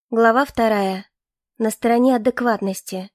Глава 2. На стороне адекватности.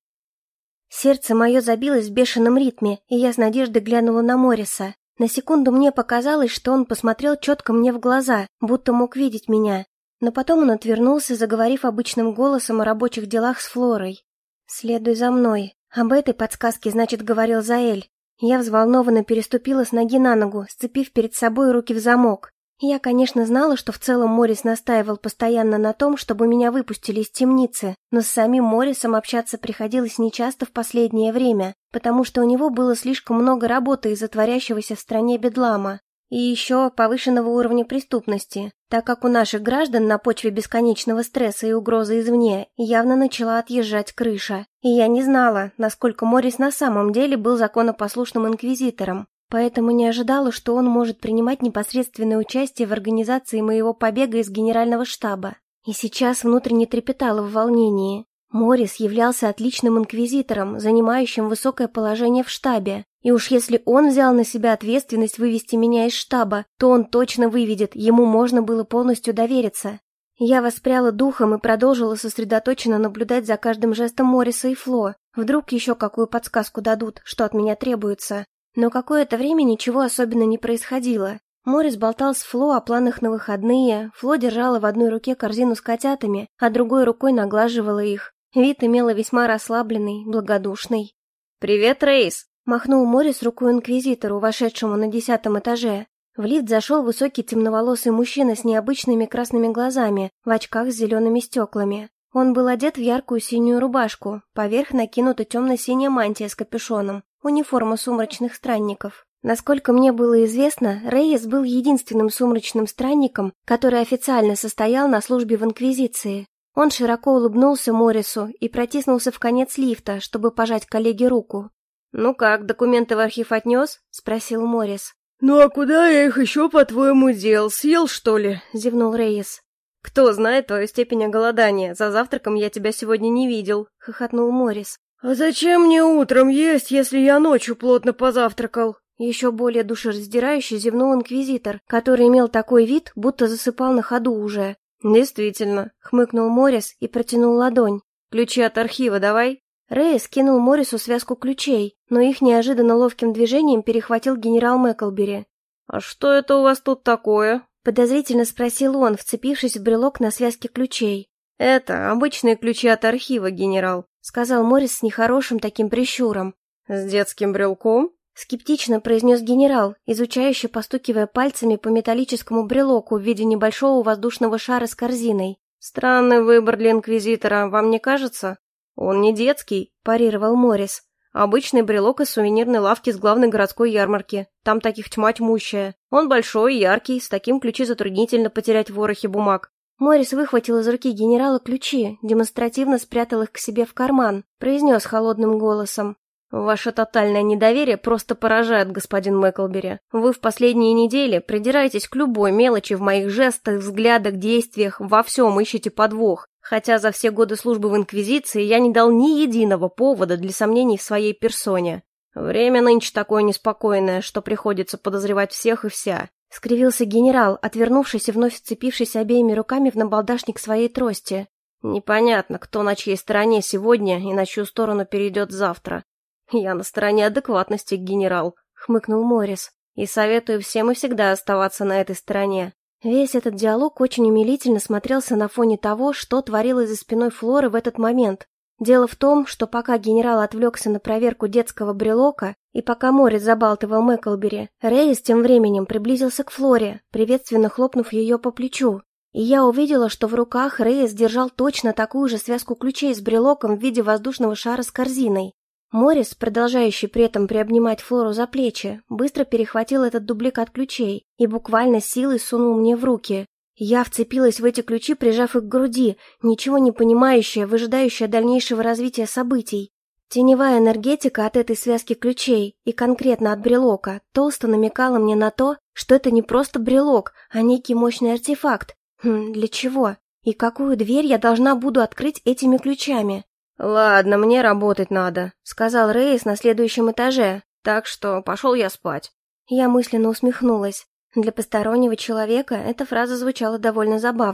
Сердце мое забилось в бешеном ритме, и я с надеждой глянула на Морриса. На секунду мне показалось, что он посмотрел четко мне в глаза, будто мог видеть меня. Но потом он отвернулся, заговорив обычным голосом о рабочих делах с Флорой. «Следуй за мной». Об этой подсказке, значит, говорил Заэль. Я взволнованно переступила с ноги на ногу, сцепив перед собой руки в замок. Я, конечно, знала, что в целом Моррис настаивал постоянно на том, чтобы меня выпустили из темницы, но с самим Моррисом общаться приходилось нечасто в последнее время, потому что у него было слишком много работы из-за творящегося в стране бедлама. И еще повышенного уровня преступности, так как у наших граждан на почве бесконечного стресса и угрозы извне явно начала отъезжать крыша. И я не знала, насколько Моррис на самом деле был законопослушным инквизитором. Поэтому не ожидала, что он может принимать непосредственное участие в организации моего побега из генерального штаба. И сейчас внутренне трепетала в волнении. Моррис являлся отличным инквизитором, занимающим высокое положение в штабе. И уж если он взял на себя ответственность вывести меня из штаба, то он точно выведет, ему можно было полностью довериться. Я воспряла духом и продолжила сосредоточенно наблюдать за каждым жестом Морриса и Фло. Вдруг еще какую подсказку дадут, что от меня требуется. Но какое-то время ничего особенно не происходило. Моррис болтал с Фло о планах на выходные, Фло держала в одной руке корзину с котятами, а другой рукой наглаживала их. Вид имела весьма расслабленный, благодушный. «Привет, Рейс!» — махнул Моррис рукой инквизитору, вошедшему на 10-м этаже. В лифт зашел высокий темноволосый мужчина с необычными красными глазами, в очках с зелеными стеклами. Он был одет в яркую синюю рубашку, поверх накинута темно-синяя мантия с капюшоном, униформа сумрачных странников. Насколько мне было известно, Рейес был единственным сумрачным странником, который официально состоял на службе в Инквизиции. Он широко улыбнулся Моррису и протиснулся в конец лифта, чтобы пожать коллеге руку. «Ну как, документы в архив отнес?» — спросил Моррис. «Ну а куда я их еще, по-твоему, дел? Съел, что ли?» — зевнул Рейес. «Кто знает твою степень оголодания? За завтраком я тебя сегодня не видел», — хохотнул Моррис. «А зачем мне утром есть, если я ночью плотно позавтракал?» Еще более душераздирающе зевнул инквизитор, который имел такой вид, будто засыпал на ходу уже. «Действительно», — хмыкнул Моррис и протянул ладонь. «Ключи от архива давай». Рейс кинул Моррису связку ключей, но их неожиданно ловким движением перехватил генерал Мэклбери. «А что это у вас тут такое?» — подозрительно спросил он, вцепившись в брелок на связке ключей. «Это обычные ключи от архива, генерал», — сказал Моррис с нехорошим таким прищуром. «С детским брелком?» — скептично произнес генерал, изучающе постукивая пальцами по металлическому брелоку в виде небольшого воздушного шара с корзиной. «Странный выбор для инквизитора, вам не кажется?» «Он не детский», — парировал Моррис. «Обычный брелок из сувенирной лавки с главной городской ярмарки. Там таких тьма тьмущая. Он большой, яркий, с таким ключи затруднительно потерять в ворохе бумаг». Моррис выхватил из руки генерала ключи, демонстративно спрятал их к себе в карман, произнес холодным голосом. «Ваше тотальное недоверие просто поражает, господин Мэклбери. Вы в последние недели придираетесь к любой мелочи в моих жестах, взглядах, действиях, во всем ищете подвох. Хотя за все годы службы в Инквизиции я не дал ни единого повода для сомнений в своей персоне. Время нынче такое неспокойное, что приходится подозревать всех и вся». Скривился генерал, отвернувшись и вновь вцепившись обеими руками в набалдашник своей трости. «Непонятно, кто на чьей стороне сегодня и на чью сторону перейдет завтра. Я на стороне адекватности, генерал», — хмыкнул Моррис. «И советую всем и всегда оставаться на этой стороне». Весь этот диалог очень умилительно смотрелся на фоне того, что творилось за спиной Флоры в этот момент. Дело в том, что пока генерал отвлекся на проверку детского брелока, и пока Моррис забалтывал Мэклбери, Рейс тем временем приблизился к Флоре, приветственно хлопнув ее по плечу. И я увидела, что в руках Рейс держал точно такую же связку ключей с брелоком в виде воздушного шара с корзиной. Моррис, продолжающий при этом приобнимать Флору за плечи, быстро перехватил этот дубликат ключей и буквально силой сунул мне в руки. Я вцепилась в эти ключи, прижав их к груди, ничего не понимающая, выжидающая дальнейшего развития событий. Теневая энергетика от этой связки ключей, и конкретно от брелока, толсто намекала мне на то, что это не просто брелок, а некий мощный артефакт. Для чего? И какую дверь я должна буду открыть этими ключами? «Ладно, мне работать надо», — сказал Рейс на следующем этаже, «так что пошел я спать». Я мысленно усмехнулась. Для постороннего человека эта фраза звучала довольно забавно.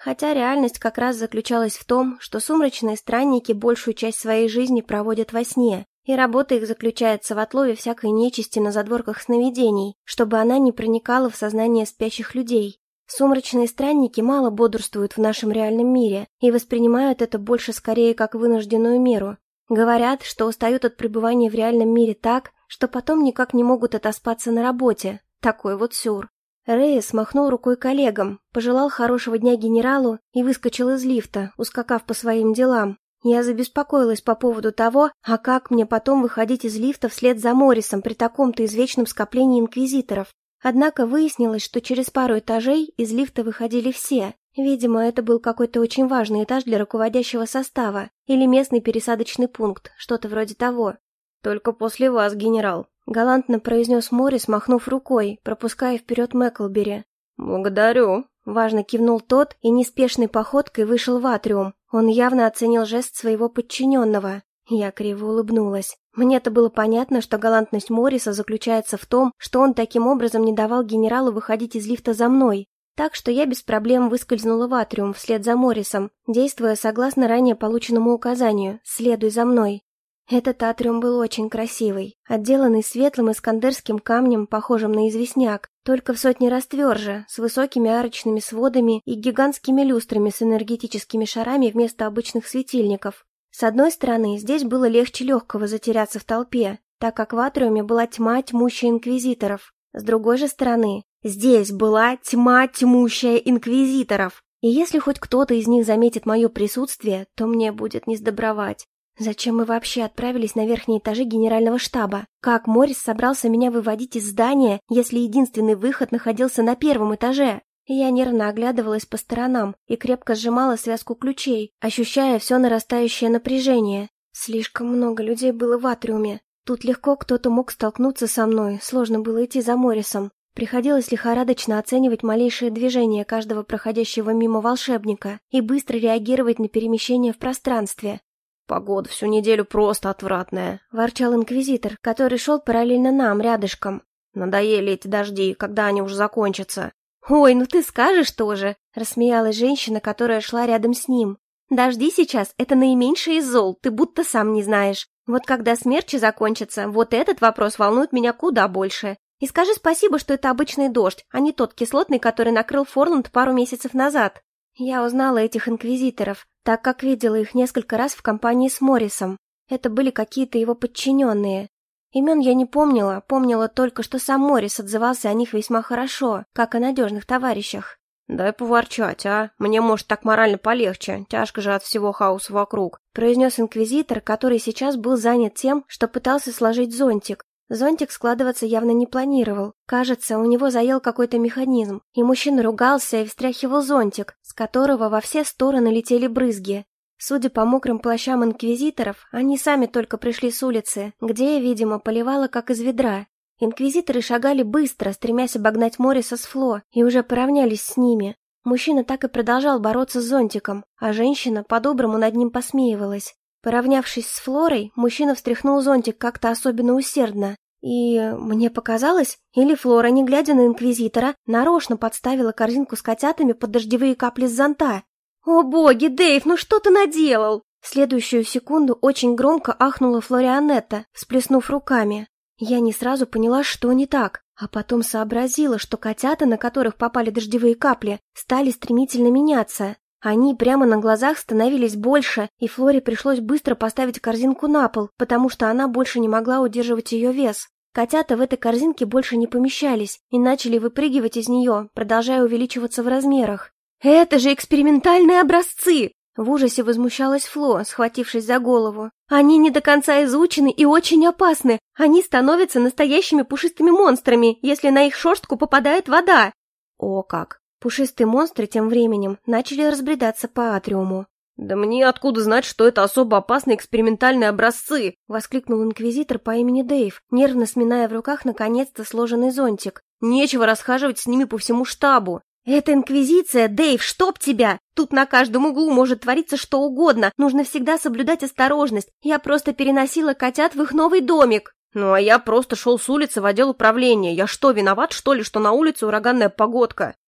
Хотя реальность как раз заключалась в том, что сумрачные странники большую часть своей жизни проводят во сне, и работа их заключается в отлове всякой нечисти на задворках сновидений, чтобы она не проникала в сознание спящих людей. Сумрачные странники мало бодрствуют в нашем реальном мире и воспринимают это больше скорее как вынужденную меру. Говорят, что устают от пребывания в реальном мире так, что потом никак не могут отоспаться на работе. Такой вот сюр. Рейс махнул рукой коллегам, пожелал хорошего дня генералу и выскочил из лифта, ускакав по своим делам. Я забеспокоилась по поводу того, а как мне потом выходить из лифта вслед за Моррисом при таком-то извечном скоплении инквизиторов. Однако выяснилось, что через пару этажей из лифта выходили все. Видимо, это был какой-то очень важный этаж для руководящего состава или местный пересадочный пункт, что-то вроде того. «Только после вас, генерал», — галантно произнес Моррис, махнув рукой, пропуская вперед Мэклбери. «Благодарю», — важно кивнул тот и неспешной походкой вышел в атриум. Он явно оценил жест своего подчиненного. Я криво улыбнулась. Мне-то было понятно, что галантность Морриса заключается в том, что он таким образом не давал генералу выходить из лифта за мной. Так что я без проблем выскользнула в атриум вслед за Моррисом, действуя согласно ранее полученному указанию «следуй за мной». Этот атриум был очень красивый, отделанный светлым искандерским камнем, похожим на известняк, только в сотни раз тверже, с высокими арочными сводами и гигантскими люстрами с энергетическими шарами вместо обычных светильников. С одной стороны, здесь было легче легкого затеряться в толпе, так как в атриуме была тьма тьмущая инквизиторов. С другой же стороны, здесь была тьма тьмущая инквизиторов, и если хоть кто-то из них заметит мое присутствие, то мне будет не сдобровать. Зачем мы вообще отправились на верхние этажи генерального штаба? Как Моррис собрался меня выводить из здания, если единственный выход находился на первом этаже? Я нервно оглядывалась по сторонам и крепко сжимала связку ключей, ощущая все нарастающее напряжение. Слишком много людей было в атриуме. Тут легко кто-то мог столкнуться со мной, сложно было идти за Моррисом. Приходилось лихорадочно оценивать малейшие движения каждого проходящего мимо волшебника и быстро реагировать на перемещение в пространстве. «Погода всю неделю просто отвратная», — ворчал инквизитор, который шел параллельно нам, рядышком. «Надоели эти дожди, когда они уже закончатся». «Ой, ну ты скажешь тоже», — рассмеялась женщина, которая шла рядом с ним. «Дожди сейчас — это наименьшее из зол, ты будто сам не знаешь. Вот когда смерчи закончатся, вот этот вопрос волнует меня куда больше. И скажи спасибо, что это обычный дождь, а не тот кислотный, который накрыл Форланд пару месяцев назад». Я узнала этих инквизиторов, так как видела их несколько раз в компании с Моррисом. Это были какие-то его подчиненные. Имен я не помнила, помнила только, что сам Моррис отзывался о них весьма хорошо, как о надежных товарищах. «Дай поворчать, а? Мне, может, так морально полегче, тяжко же от всего хаоса вокруг», произнес инквизитор, который сейчас был занят тем, что пытался сложить зонтик. Зонтик складываться явно не планировал. Кажется, у него заел какой-то механизм, и мужчина ругался и встряхивал зонтик, с которого во все стороны летели брызги. Судя по мокрым плащам инквизиторов, они сами только пришли с улицы, где я, видимо, поливала как из ведра. Инквизиторы шагали быстро, стремясь обогнать Морриса с Фло, и уже поравнялись с ними. Мужчина так и продолжал бороться с зонтиком, а женщина по-доброму над ним посмеивалась. Поравнявшись с Флорой, мужчина встряхнул зонтик как-то особенно усердно. И мне показалось, или Флора, не глядя на инквизитора, нарочно подставила корзинку с котятами под дождевые капли с зонта. «О боги, Дэйв, ну что ты наделал?» В следующую секунду очень громко ахнула Флорианетта, всплеснув руками. Я не сразу поняла, что не так, а потом сообразила, что котята, на которых попали дождевые капли, стали стремительно меняться. Они прямо на глазах становились больше, и Флоре пришлось быстро поставить корзинку на пол, потому что она больше не могла удерживать ее вес. Котята в этой корзинке больше не помещались и начали выпрыгивать из нее, продолжая увеличиваться в размерах. «Это же экспериментальные образцы!» В ужасе возмущалась Фло, схватившись за голову. «Они не до конца изучены и очень опасны. Они становятся настоящими пушистыми монстрами, если на их шерстку попадает вода». «О как!» Пушистые монстры тем временем начали разбредаться по атриуму. «Да мне откуда знать, что это особо опасные экспериментальные образцы?» — воскликнул инквизитор по имени Дэйв, нервно сминая в руках наконец-то сложенный зонтик. «Нечего расхаживать с ними по всему штабу». «Это инквизиция, Дэйв, чтоб тебя! Тут на каждом углу может твориться что угодно, нужно всегда соблюдать осторожность. Я просто переносила котят в их новый домик». «Ну, а я просто шел с улицы в отдел управления. Я что, виноват, что ли, что на улице ураганная погодка?»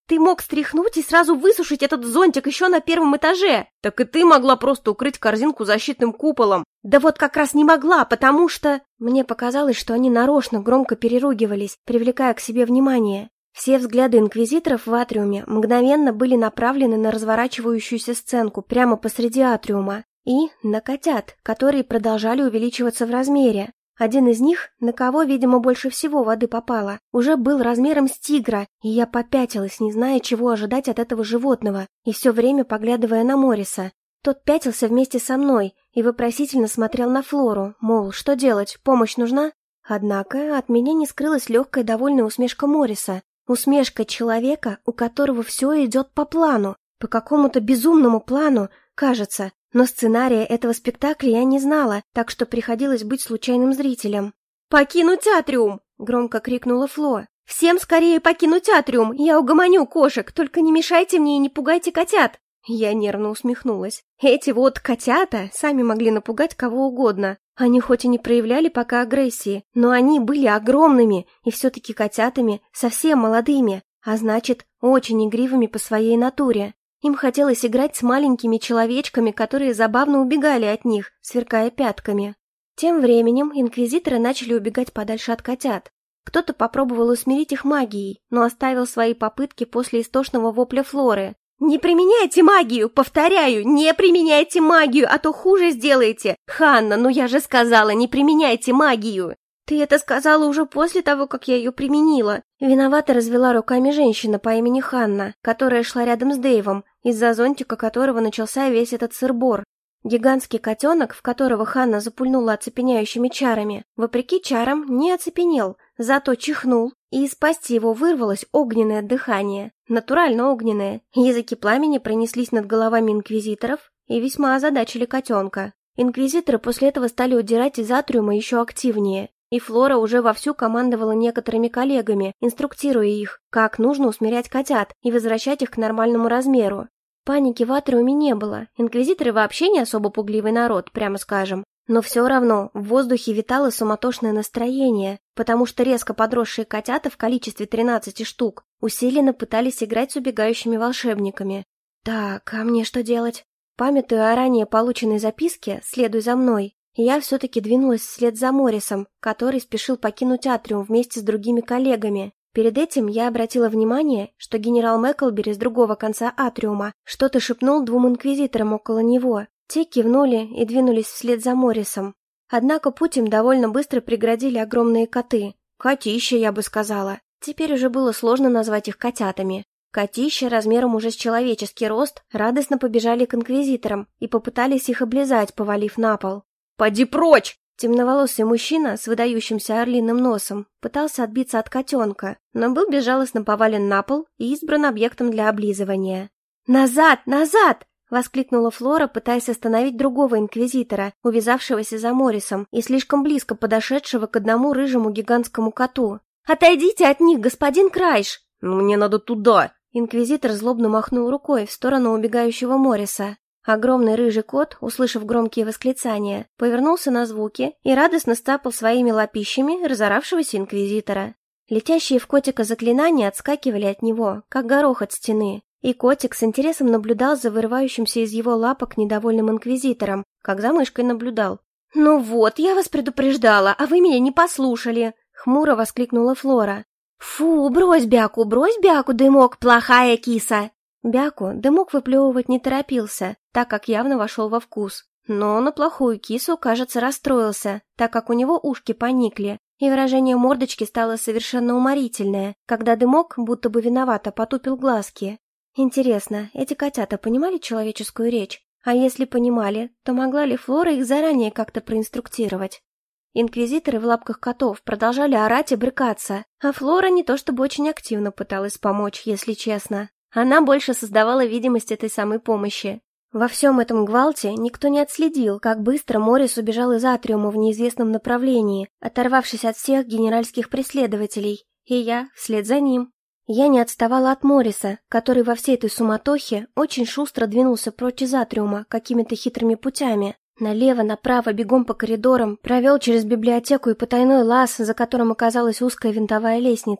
Ты мог стряхнуть и сразу высушить этот зонтик еще на первом этаже. Так и ты могла просто укрыть корзинку защитным куполом. Да вот как раз не могла, потому что... Мне показалось, что они нарочно громко переругивались, привлекая к себе внимание. Все взгляды инквизиторов в атриуме мгновенно были направлены на разворачивающуюся сценку прямо посреди атриума и на котят, которые продолжали увеличиваться в размере. Один из них, на кого, видимо, больше всего воды попало, уже был размером с тигра, и я попятилась, не зная, чего ожидать от этого животного, и все время поглядывая на Морриса. Тот пятился вместе со мной и вопросительно смотрел на Флору, мол, что делать, помощь нужна? Однако от меня не скрылась легкая довольная усмешка Морриса. Усмешка человека, у которого все идет по плану, по какому-то безумному плану, кажется, но сценария этого спектакля я не знала, так что приходилось быть случайным зрителем. «Покинуть атриум!» — громко крикнула Фло. «Всем скорее покинуть атриум! Я угомоню кошек, только не мешайте мне и не пугайте котят!» Я нервно усмехнулась. Эти вот котята сами могли напугать кого угодно. Они хоть и не проявляли пока агрессии, но они были огромными и все-таки котятами, совсем молодыми, а значит, очень игривыми по своей натуре. Им хотелось играть с маленькими человечками, которые забавно убегали от них, сверкая пятками. Тем временем инквизиторы начали убегать подальше от котят. Кто-то попробовал усмирить их магией, но оставил свои попытки после истошного вопля Флоры. «Не применяйте магию! Повторяю, не применяйте магию, а то хуже сделаете! Ханна, ну я же сказала, не применяйте магию!» «Ты это сказала уже после того, как я ее применила!» Виновато развела руками женщина по имени Ханна, которая шла рядом с Дэйвом, из-за зонтика которого начался весь этот сыр-бор. Гигантский котенок, в которого Ханна запульнула оцепеняющими чарами, вопреки чарам не оцепенел, зато чихнул, и из пасти его вырвалось огненное дыхание, натурально огненное. Языки пламени пронеслись над головами инквизиторов и весьма озадачили котенка. Инквизиторы после этого стали удирать из атриума еще активнее, и Флора уже вовсю командовала некоторыми коллегами, инструктируя их, как нужно усмирять котят и возвращать их к нормальному размеру. Паники в атриуме не было, инквизиторы вообще не особо пугливый народ, прямо скажем. Но все равно в воздухе витало суматошное настроение, потому что резко подросшие котята в количестве 13 штук усиленно пытались играть с убегающими волшебниками. Так, а мне что делать? Памятуя о ранее полученной записке «Следуй за мной», я все-таки двинулась вслед за Моррисом, который спешил покинуть атриум вместе с другими коллегами. Перед этим я обратила внимание, что генерал Мэклбери с другого конца атриума что-то шепнул двум инквизиторам около него. Те кивнули и двинулись вслед за Моррисом. Однако путь им довольно быстро преградили огромные коты. Котища, я бы сказала. Теперь уже было сложно назвать их котятами. Котища размером уже с человеческий рост радостно побежали к инквизиторам и попытались их облизать, повалив на пол. «Поди прочь!» Темноволосый мужчина с выдающимся орлиным носом пытался отбиться от котенка, но был безжалостно повален на пол и избран объектом для облизывания. «Назад! Назад!» — воскликнула Флора, пытаясь остановить другого инквизитора, увязавшегося за Моррисом и слишком близко подошедшего к одному рыжему гигантскому коту. «Отойдите от них, господин Крайш!» «Ну, мне надо туда!» Инквизитор злобно махнул рукой в сторону убегающего Морриса. Огромный рыжий кот, услышав громкие восклицания, повернулся на звуки и радостно стапал своими лапищами разоравшегося инквизитора. Летящие в котика заклинания отскакивали от него, как горох от стены, и котик с интересом наблюдал за вырывающимся из его лапок недовольным инквизитором, как за мышкой наблюдал. «Ну вот, я вас предупреждала, а вы меня не послушали!» — хмуро воскликнула Флора. «Фу, брось бяку, дымок, плохая киса!» Бяку дымок выплевывать не торопился, так как явно вошел во вкус. Но на плохую кису, кажется, расстроился, так как у него ушки поникли, и выражение мордочки стало совершенно уморительное, когда дымок, будто бы виновато, потупил глазки. Интересно, эти котята понимали человеческую речь? А если понимали, то могла ли Флора их заранее как-то проинструктировать? Инквизиторы в лапках котов продолжали орать и брыкаться, а Флора не то чтобы очень активно пыталась помочь, если честно. Она больше создавала видимость этой самой помощи. Во всем этом гвалте никто не отследил, как быстро Моррис убежал из атриума в неизвестном направлении, оторвавшись от всех генеральских преследователей, и я вслед за ним. Я не отставала от Морриса, который во всей этой суматохе очень шустро двинулся прочь из атриума какими-то хитрыми путями. Налево, направо, бегом по коридорам, провел через библиотеку и потайной лаз, за которым оказалась узкая винтовая лестница.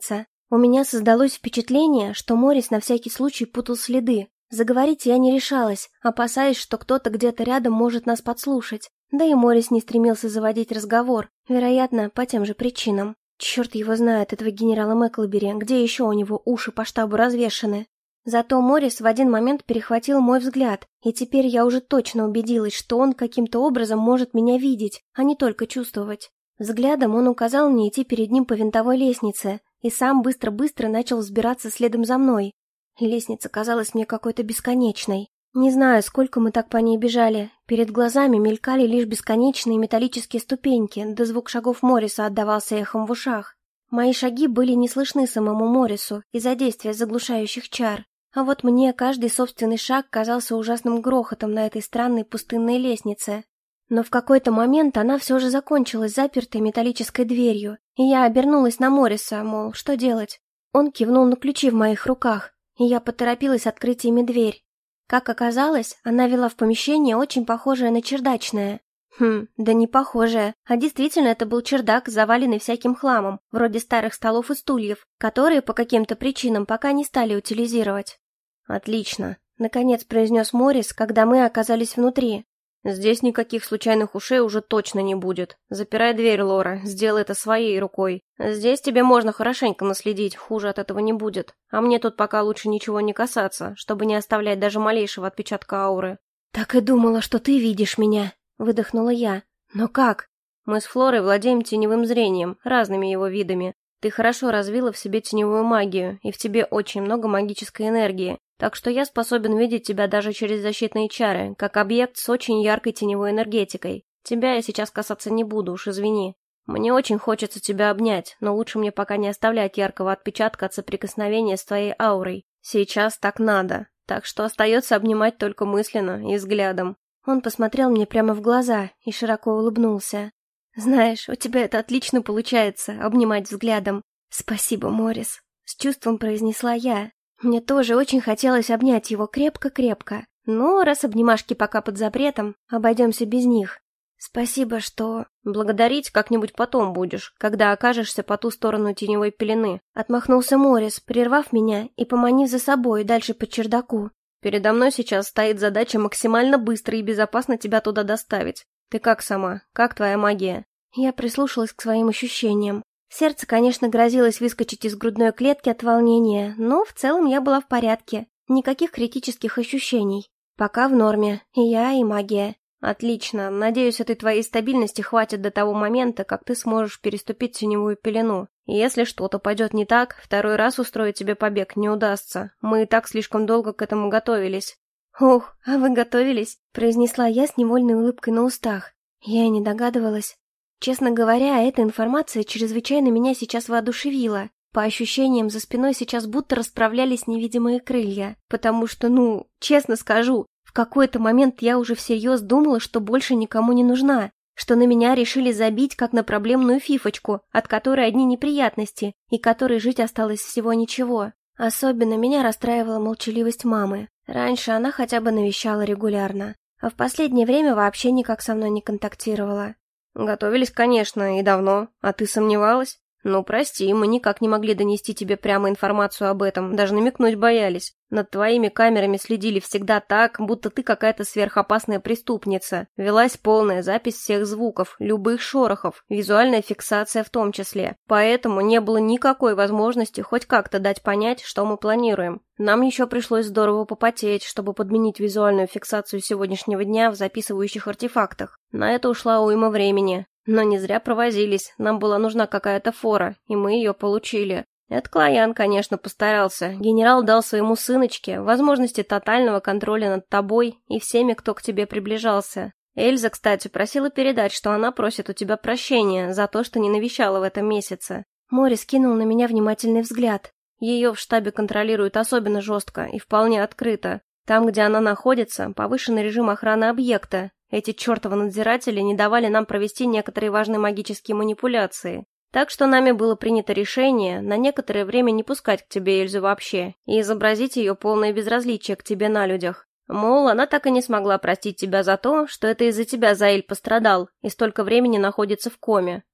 У меня создалось впечатление, что Морис на всякий случай путал следы. Заговорить я не решалась, опасаясь, что кто-то где-то рядом может нас подслушать. Да и Морис не стремился заводить разговор, вероятно, по тем же причинам. Черт его знает, этого генерала Мэклбери, где еще у него уши по штабу развешаны. Зато Морис в один момент перехватил мой взгляд, и теперь я уже точно убедилась, что он каким-то образом может меня видеть, а не только чувствовать. Взглядом он указал мне идти перед ним по винтовой лестнице, и сам быстро-быстро начал взбираться следом за мной. Лестница казалась мне какой-то бесконечной. Не знаю, сколько мы так по ней бежали. Перед глазами мелькали лишь бесконечные металлические ступеньки, да звук шагов Морриса отдавался эхом в ушах. Мои шаги были не слышны самому Моррису из-за действия заглушающих чар. А вот мне каждый собственный шаг казался ужасным грохотом на этой странной пустынной лестнице. Но в какой-то момент она все же закончилась запертой металлической дверью, и я обернулась на Морриса, мол, что делать? Он кивнул на ключи в моих руках, и я поторопилась открыть ими дверь. Как оказалось, она вела в помещение, очень похожее на чердачное. Да не похожее, а действительно это был чердак, заваленный всяким хламом, вроде старых столов и стульев, которые по каким-то причинам пока не стали утилизировать. «Отлично», — наконец произнес Моррис, когда мы оказались внутри. «Здесь никаких случайных ушей уже точно не будет. Запирай дверь, Лора, сделай это своей рукой. Здесь тебе можно хорошенько наследить, хуже от этого не будет. А мне тут пока лучше ничего не касаться, чтобы не оставлять даже малейшего отпечатка ауры». «Так и думала, что ты видишь меня», — выдохнула я. «Но как?» «Мы с Флорой владеем теневым зрением, разными его видами. Ты хорошо развила в себе теневую магию, и в тебе очень много магической энергии. Так что я способен видеть тебя даже через защитные чары, как объект с очень яркой теневой энергетикой. Тебя я сейчас касаться не буду, уж извини. Мне очень хочется тебя обнять, но лучше мне пока не оставлять яркого отпечатка от соприкосновения с твоей аурой. Сейчас так надо, так что остается обнимать только мысленно и взглядом». Он посмотрел мне прямо в глаза и широко улыбнулся. «Знаешь, у тебя это отлично получается, обнимать взглядом. Спасибо, Моррис», — с чувством произнесла я. Мне тоже очень хотелось обнять его крепко-крепко, но раз обнимашки пока под запретом, обойдемся без них. Спасибо, что... Благодарить как-нибудь потом будешь, когда окажешься по ту сторону теневой пелены. Отмахнулся Моррис, прервав меня и поманив за собой дальше по чердаку. Передо мной сейчас стоит задача максимально быстро и безопасно тебя туда доставить. Ты как сама? Как твоя магия? Я прислушалась к своим ощущениям. Сердце, конечно, грозилось выскочить из грудной клетки от волнения, но в целом я была в порядке. Никаких критических ощущений. Пока в норме. И я, и магия. Отлично. Надеюсь, этой твоей стабильности хватит до того момента, как ты сможешь переступить теневую пелену. И если что-то пойдет не так, второй раз устроить тебе побег не удастся. Мы и так слишком долго к этому готовились. «Ох, а вы готовились?» – произнесла я с невольной улыбкой на устах. Я и не догадывалась. Честно говоря, эта информация чрезвычайно меня сейчас воодушевила. По ощущениям, за спиной сейчас будто расправлялись невидимые крылья. Потому что, честно скажу, в какой-то момент я уже всерьез думала, что больше никому не нужна. Что на меня решили забить, как на проблемную фифочку, от которой одни неприятности, и которой жить осталось всего ничего. Особенно меня расстраивала молчаливость мамы. Раньше она хотя бы навещала регулярно, а в последнее время вообще никак со мной не контактировала. Готовились, конечно, и давно. А ты сомневалась? Ну, прости, мы никак не могли донести тебе прямо информацию об этом, даже намекнуть боялись. Над твоими камерами следили всегда так, будто ты какая-то сверхопасная преступница. Велась полная запись всех звуков, любых шорохов, визуальная фиксация в том числе. Поэтому не было никакой возможности хоть как-то дать понять, что мы планируем. Нам еще пришлось здорово попотеть, чтобы подменить визуальную фиксацию сегодняшнего дня в записывающих артефактах. На это ушла уйма времени. Но не зря провозились, нам была нужна какая-то фора, и мы ее получили. Эд Клоян, конечно, постарался. Генерал дал своему сыночке возможности тотального контроля над тобой и всеми, кто к тебе приближался. Эльза, кстати, просила передать, что она просит у тебя прощения за то, что не навещала в этом месяце. Моррис кинул на меня внимательный взгляд. Ее в штабе контролируют особенно жестко и вполне открыто. Там, где она находится, повышенный режим охраны объекта. Эти чертовы надзиратели не давали нам провести некоторые важные магические манипуляции. Так что нами было принято решение на некоторое время не пускать к тебе Эльзу вообще и изобразить ее полное безразличие к тебе на людях. Мол, она так и не смогла простить тебя за то, что это из-за тебя Заэль пострадал и столько времени находится в коме.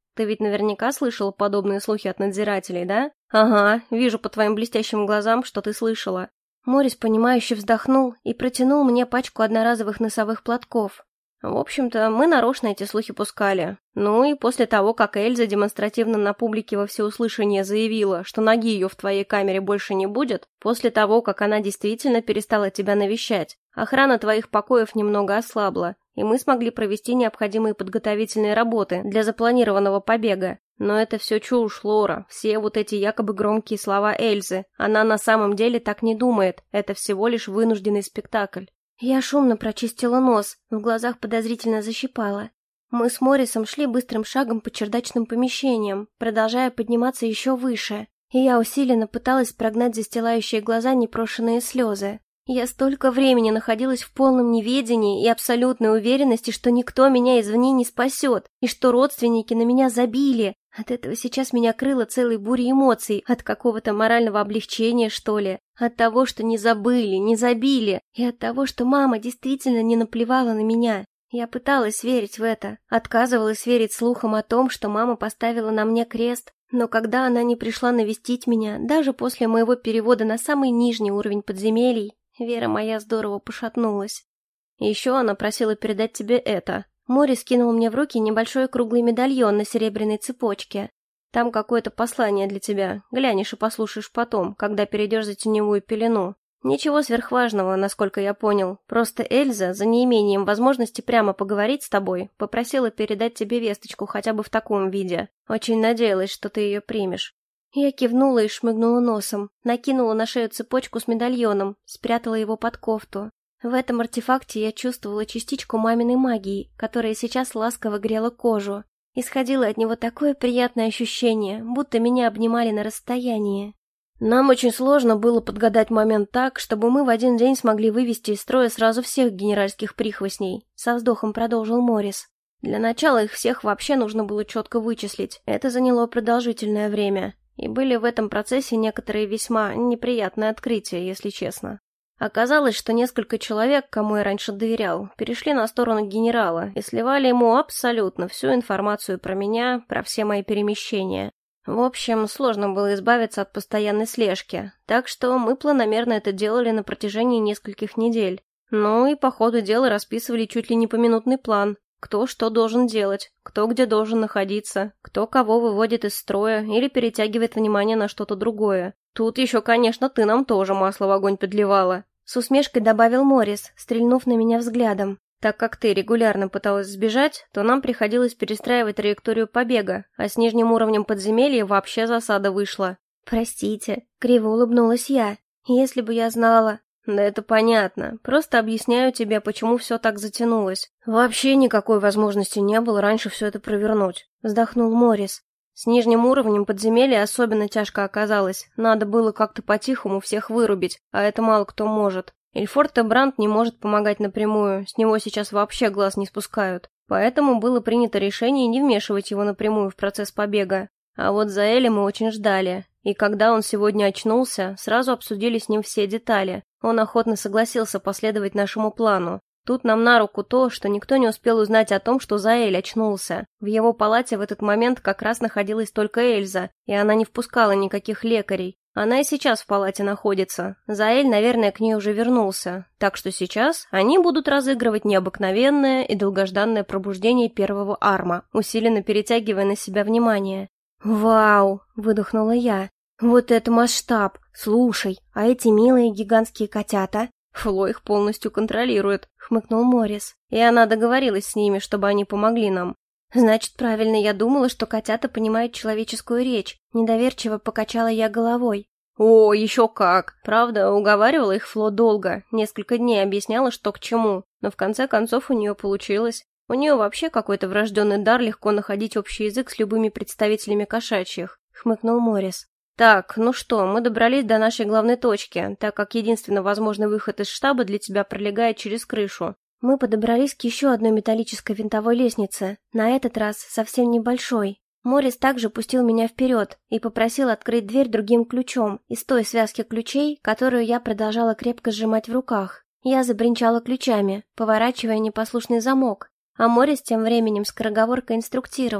Ты ведь наверняка слышала подобные слухи от надзирателей, да? Ага, вижу по твоим блестящим глазам, что ты слышала. Морис, понимающе вздохнул и протянул мне пачку одноразовых носовых платков. В общем-то, мы нарочно эти слухи пускали. Ну и после того, как Эльза демонстративно на публике во всеуслышание заявила, что ноги ее в твоей камере больше не будет, после того, как она действительно перестала тебя навещать, охрана твоих покоев немного ослабла, и мы смогли провести необходимые подготовительные работы для запланированного побега. Но это все чушь, Лора, все вот эти якобы громкие слова Эльзы. Она на самом деле так не думает, это всего лишь вынужденный спектакль. Я шумно прочистила нос, в глазах подозрительно защипало. Мы с Моррисом шли быстрым шагом по чердачным помещениям, продолжая подниматься еще выше, и я усиленно пыталась прогнать застилающие глаза непрошенные слезы. Я столько времени находилась в полном неведении и абсолютной уверенности, что никто меня извне не спасет, и что родственники на меня забили. От этого сейчас меня крыло целой бурей эмоций, от какого-то морального облегчения, что ли, от того, что не забыли, не забили, и от того, что мама действительно не наплевала на меня. Я пыталась верить в это, отказывалась верить слухам о том, что мама поставила на мне крест, но когда она не пришла навестить меня, даже после моего перевода на самый нижний уровень подземелий, вера моя здорово пошатнулась. Еще она просила передать тебе это. Морис кинул мне в руки небольшой круглый медальон на серебряной цепочке. Там какое-то послание для тебя. Глянешь и послушаешь потом, когда перейдешь за теневую пелену. Ничего сверхважного, насколько я понял. Просто Эльза, за неимением возможности прямо поговорить с тобой, попросила передать тебе весточку хотя бы в таком виде. Очень надеялась, что ты ее примешь. Я кивнула и шмыгнула носом, накинула на шею цепочку с медальоном, спрятала его под кофту. В этом артефакте я чувствовала частичку маминой магии, которая сейчас ласково грела кожу. Исходило от него такое приятное ощущение, будто меня обнимали на расстоянии. Нам очень сложно было подгадать момент так, чтобы мы в один день смогли вывести из строя сразу всех генеральских прихвостней, со вздохом продолжил Морис. Для начала их всех вообще нужно было четко вычислить, это заняло продолжительное время, и были в этом процессе некоторые весьма неприятные открытия, если честно. Оказалось, что несколько человек, кому я раньше доверял, перешли на сторону генерала и сливали ему абсолютно всю информацию про меня, про все мои перемещения. В общем, сложно было избавиться от постоянной слежки, так что мы планомерно это делали на протяжении нескольких недель. Ну и по ходу дела расписывали чуть ли не поминутный план. Кто что должен делать, кто где должен находиться, кто кого выводит из строя или перетягивает внимание на что-то другое. Тут еще, конечно, ты нам тоже масло в огонь подливала. С усмешкой добавил Морис, стрельнув на меня взглядом. Так как ты регулярно пыталась сбежать, то нам приходилось перестраивать траекторию побега, а с нижним уровнем подземелья вообще засада вышла. Простите, криво улыбнулась я. Если бы я знала... Да это понятно, просто объясняю тебе, почему все так затянулось. Вообще никакой возможности не было раньше все это провернуть, вздохнул Морис. С нижним уровнем подземелья особенно тяжко оказалось, надо было как-то по-тихому всех вырубить, а это мало кто может. Эльфорд Тебрант не может помогать напрямую, с него сейчас вообще глаз не спускают. Поэтому было принято решение не вмешивать его напрямую в процесс побега. А вот Заэля мы очень ждали, и когда он сегодня очнулся, сразу обсудили с ним все детали. Он охотно согласился последовать нашему плану. Тут нам на руку то, что никто не успел узнать о том, что Заэль очнулся. В его палате в этот момент как раз находилась только Эльза, и она не впускала никаких лекарей. Она и сейчас в палате находится. Заэль, наверное, к ней уже вернулся. Так что сейчас они будут разыгрывать необыкновенное и долгожданное пробуждение первого арма, усиленно перетягивая на себя внимание. «Вау!» — выдохнула я. «Вот это масштаб! Слушай, а эти милые гигантские котята?» «Фло их полностью контролирует», — хмыкнул Морис. «И она договорилась с ними, чтобы они помогли нам». «Значит, правильно я думала, что котята понимают человеческую речь». Недоверчиво покачала я головой. «О, еще как! Правда, уговаривала их Фло долго, несколько дней объясняла, что к чему, но в конце концов у нее получилось. У нее вообще какой-то врожденный дар легко находить общий язык с любыми представителями кошачьих», — хмыкнул Морис. «Так, ну что, мы добрались до нашей главной точки, так как единственно возможный выход из штаба для тебя пролегает через крышу». Мы подобрались к еще одной металлической винтовой лестнице, на этот раз совсем небольшой. Морис также пустил меня вперед и попросил открыть дверь другим ключом из той связки ключей, которую я продолжала крепко сжимать в руках. Я забринчала ключами, поворачивая непослушный замок, а Морис тем временем скороговоркой инструктировал.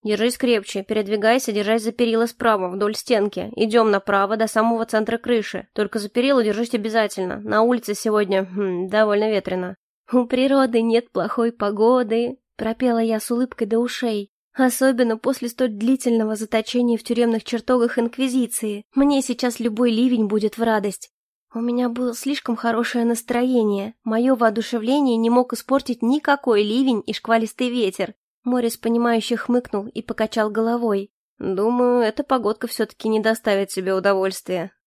Держись крепче, передвигайся, держась за перила справа, вдоль стенки. Идем направо, до самого центра крыши. Только за перила держись обязательно. На улице сегодня, довольно ветрено». «У природы нет плохой погоды», — пропела я с улыбкой до ушей. «Особенно после столь длительного заточения в тюремных чертогах Инквизиции. Мне сейчас любой ливень будет в радость». У меня было слишком хорошее настроение. Мое воодушевление не мог испортить никакой ливень и шквалистый ветер. Морис, понимающе хмыкнул и покачал головой. «Думаю, эта погодка все-таки не доставит тебе удовольствия.